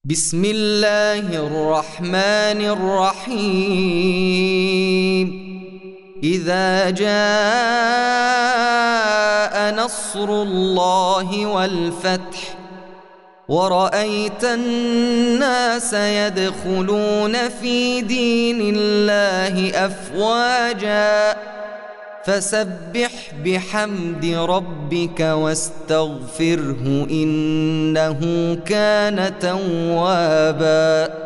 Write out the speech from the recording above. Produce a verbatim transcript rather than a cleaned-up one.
بسم الله الرحمن الرحيم إذا جاء نصر الله والفتح ورأيت الناس يدخلون في دين الله أفواجا فسبح بحمد ربك واستغفره إنه كان توابا.